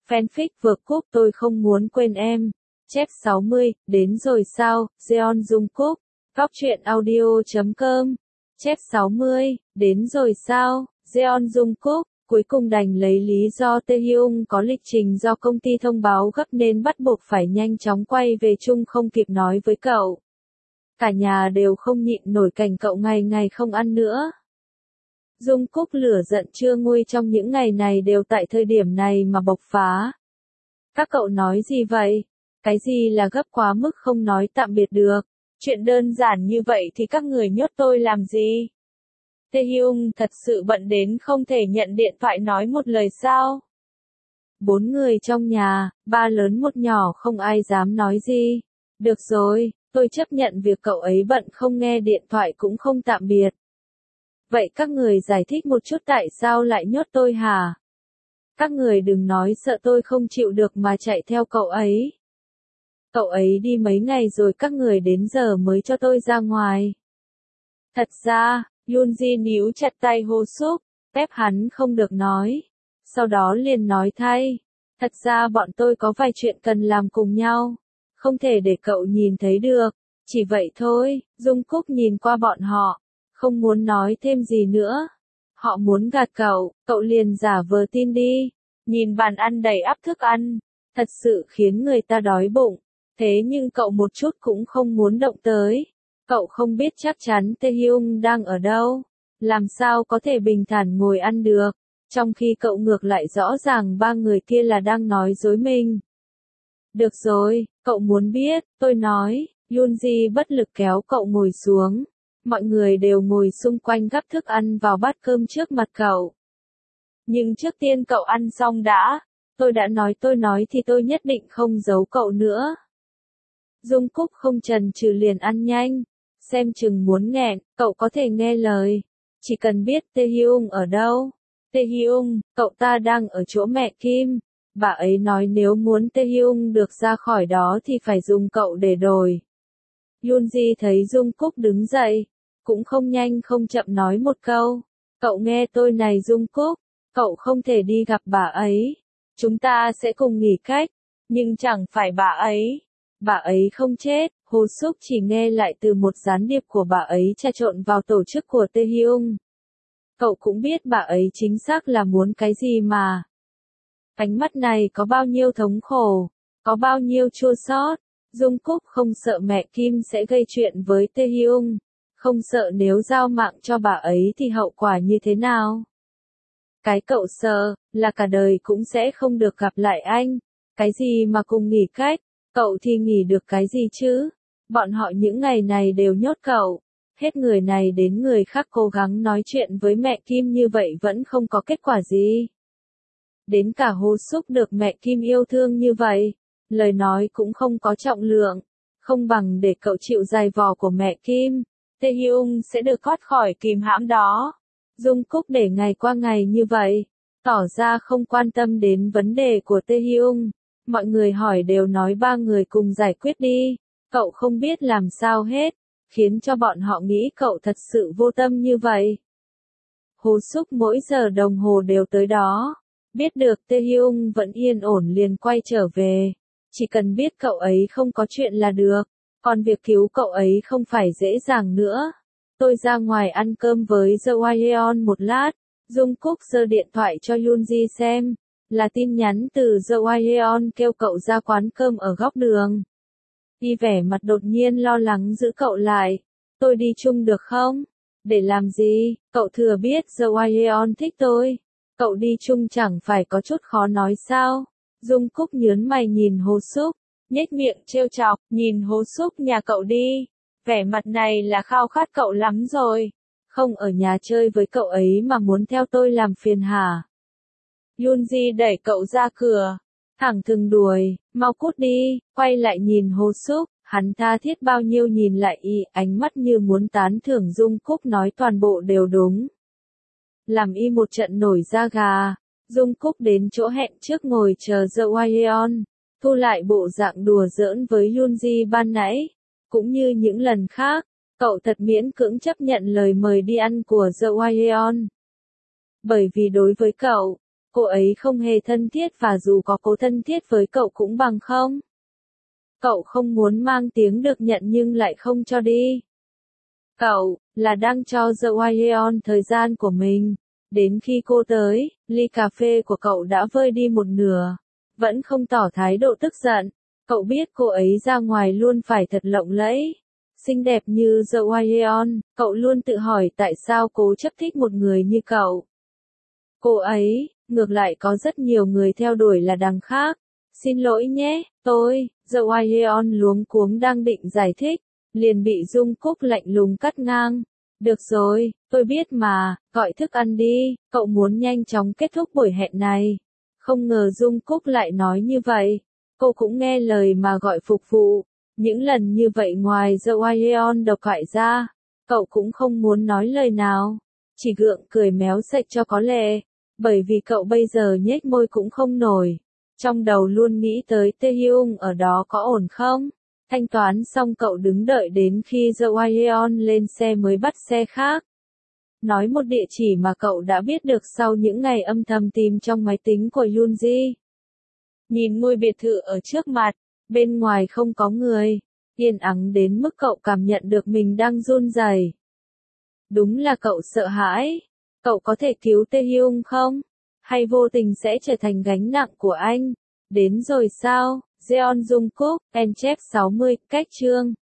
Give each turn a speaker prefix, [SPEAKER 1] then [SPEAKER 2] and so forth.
[SPEAKER 1] Fanfic vượt cúp tôi không muốn quên em. Chép 60, đến rồi sao, Jeon Jungkook. Góc truyện audio.com. Chép 60, đến rồi sao, Jeon Jungkook. Cuối cùng đành lấy lý do Taehyung có lịch trình do công ty thông báo gấp nên bắt buộc phải nhanh chóng quay về chung không kịp nói với cậu. Cả nhà đều không nhịn nổi cảnh cậu ngày ngày không ăn nữa. Jungkook lửa giận chưa nguôi trong những ngày này đều tại thời điểm này mà bộc phá. Các cậu nói gì vậy? Cái gì là gấp quá mức không nói tạm biệt được? Chuyện đơn giản như vậy thì các người nhốt tôi làm gì? Taehyung thật sự bận đến không thể nhận điện thoại nói một lời sao? 4 người trong nhà, 3 lớn 1 nhỏ không ai dám nói gì. Được rồi, tôi chấp nhận việc cậu ấy bận không nghe điện thoại cũng không tạm biệt. Vậy các người giải thích một chút tại sao lại nhốt tôi hả? Các người đừng nói sợ tôi không chịu được mà chạy theo cậu ấy. Cậu ấy đi mấy ngày rồi các người đến giờ mới cho tôi ra ngoài. Thật ra, Yoonji níu chặt tay Ho Suk, ép hắn không được nói. Sau đó liền nói thay. Thật ra bọn tôi có vài chuyện cần làm cùng nhau. Không thể để cậu nhìn thấy được. Chỉ vậy thôi, Jungkook nhìn qua bọn họ. Không muốn nói thêm gì nữa. Họ muốn gạt cậu, cậu liền giả vờ tin đi. Nhìn bàn ăn đầy ắp thức ăn. Thật sự khiến người ta đói bụng. Thế nhưng cậu một chút cũng không muốn động tới. Cậu không biết chắc chắn Taehyung đang ở đâu. Làm sao có thể bình thản ngồi ăn được. Trong khi cậu ngược lại rõ ràng 3 người kia là đang nói dối mình. Được rồi, cậu muốn biết, tôi nói. Yoonji bất lực kéo cậu ngồi xuống. Mọi người đều ngồi xung quanh gắp thức ăn vào bát cơm trước mặt cậu. Nhưng trước tiên cậu ăn xong đã. Tôi đã nói thì tôi nhất định không giấu cậu nữa. Jungkook không chần chừ liền ăn nhanh. Xem chừng muốn nghẹn, cậu có thể nghe lời. Chỉ cần biết Taehyung ở đâu. Taehyung, cậu ta đang ở chỗ mẹ Kim. Bà ấy nói nếu muốn Taehyung được ra khỏi đó thì phải dùng cậu để đổi. Yoonji thấy Jungkook đứng dậy. Cũng không nhanh không chậm nói một câu. Cậu nghe tôi này Jungkook. Cậu không thể đi gặp bà ấy. Chúng ta sẽ cùng nghỉ cách. Nhưng chẳng phải bà ấy không chết. Ho Suk chỉ nghe lại từ một gián điệp của bà ấy trà trộn vào tổ chức của Taehyung. Cậu cũng biết bà ấy chính xác là muốn cái gì mà. Ánh mắt này có bao nhiêu thống khổ, có bao nhiêu chua xót. Jungkook không sợ mẹ Kim sẽ gây chuyện với Taehyung, không sợ nếu giao mạng cho bà ấy thì hậu quả như thế nào. Cái cậu sợ là cả đời cũng sẽ không được gặp lại anh. Cái gì mà cùng nghỉ cách, cậu thì nghỉ được cái gì chứ? Bọn họ những ngày này đều nhốt cậu. Hết người này đến người khác cố gắng nói chuyện với mẹ Kim như vậy vẫn không có kết quả gì. Đến cả Ho Suk được mẹ Kim yêu thương như vậy, lời nói cũng không có trọng lượng, không bằng để cậu chịu dày vò của mẹ Kim. Taehyung sẽ được thoát khỏi kìm hãm đó. Jungkook để ngày qua ngày như vậy, tỏ ra không quan tâm đến vấn đề của Taehyung. Mọi người hỏi đều nói 3 người cùng giải quyết đi. Cậu không biết làm sao hết, khiến cho bọn họ nghĩ cậu thật sự vô tâm như vậy. Ho Suk mỗi giờ đồng hồ đều tới đó. Biết được Taehyung vẫn yên ổn liền quay trở về. Chỉ cần biết cậu ấy không có chuyện là được. Còn việc cứu cậu ấy không phải dễ dàng nữa. Tôi ra ngoài ăn cơm với The Waileon một lát. Jungkook giơ điện thoại cho Yoonji xem. Là tin nhắn từ The Waileon kêu cậu ra quán cơm ở góc đường. Đi vẻ mặt đột nhiên lo lắng giữ cậu lại. Tôi đi chung được không? Để làm gì? Cậu thừa biết The Waileon thích tôi. Cậu đi chung chẳng phải có chút khó nói sao? Jungkook nhớn mày nhìn Ho Suk, nhếch miệng trêu chọc, nhìn Ho Suk nhà cậu đi. Vẻ mặt này là khao khát cậu lắm rồi. Không ở nhà chơi với cậu ấy mà muốn theo tôi làm phiền hả? Yoonji đẩy cậu ra cửa. Thẳng thừng đuổi, mau cút đi, quay lại nhìn Ho Suk, hắn tha thiết bao nhiêu nhìn lại y, ánh mắt như muốn tán thưởng Jungkook nói toàn bộ đều đúng. Làm y một trận nổi da gà. Jungkook đến chỗ hẹn trước ngồi chờ The Waileon, thu lại bộ dạng đùa giỡn với Yoonji ban nãy. Cũng như những lần khác, cậu thật miễn cưỡng chấp nhận lời mời đi ăn của The Waileon. Bởi vì đối với cậu, Cô ấy không hề thân thiết và dù có cố thân thiết với cậu cũng bằng không. Cậu không muốn mang tiếng được nhận nhưng lại không cho đi. Cậu, là đang cho The Wildlion thời gian của mình. Đến khi cô tới, ly cà phê của cậu đã vơi đi một nửa. Vẫn không tỏ thái độ tức giận. Cậu biết cô ấy ra ngoài luôn phải thật lộng lẫy. Xinh đẹp như The Wildlion, cậu luôn tự hỏi tại sao cố chấp thích một người như cậu. Cô ấy, ngược lại có rất nhiều người theo đuổi là đằng khác. Xin lỗi nhé, The Wildlion luống cuống đang định giải thích, liền bị Dung Cúc lạnh lùng cắt ngang. Được rồi, tôi biết mà, gọi thức ăn đi, cậu muốn nhanh chóng kết thúc buổi hẹn này. Không ngờ Dung Cúc lại nói như vậy. Cô cũng nghe lời mà gọi phục vụ. Những lần như vậy ngoài The Wildlion độc hại ra, cậu cũng không muốn nói lời nào. Chỉ gượng cười méo sạch cho có lệ. Bởi vì cậu bây giờ nhếch môi cũng không nổi. Trong đầu luôn nghĩ tới Taehyung ở đó có ổn không? Thanh toán xong cậu đứng đợi đến khi The Wildlion lên xe mới bắt xe khác. Nói một địa chỉ mà cậu đã biết được sau những ngày âm thầm tìm trong máy tính của Yoonji. Nhìn ngôi biệt thự ở trước mặt, bên ngoài không có người, yên ắng đến mức cậu cảm nhận được mình đang run rẩy. Đúng là cậu sợ hãi. Cậu có thể cứu Taehyung không? Hay vô tình sẽ trở thành gánh nặng của anh? Đến rồi sao? Jeon Jungkook, Em chép 60, cách chương.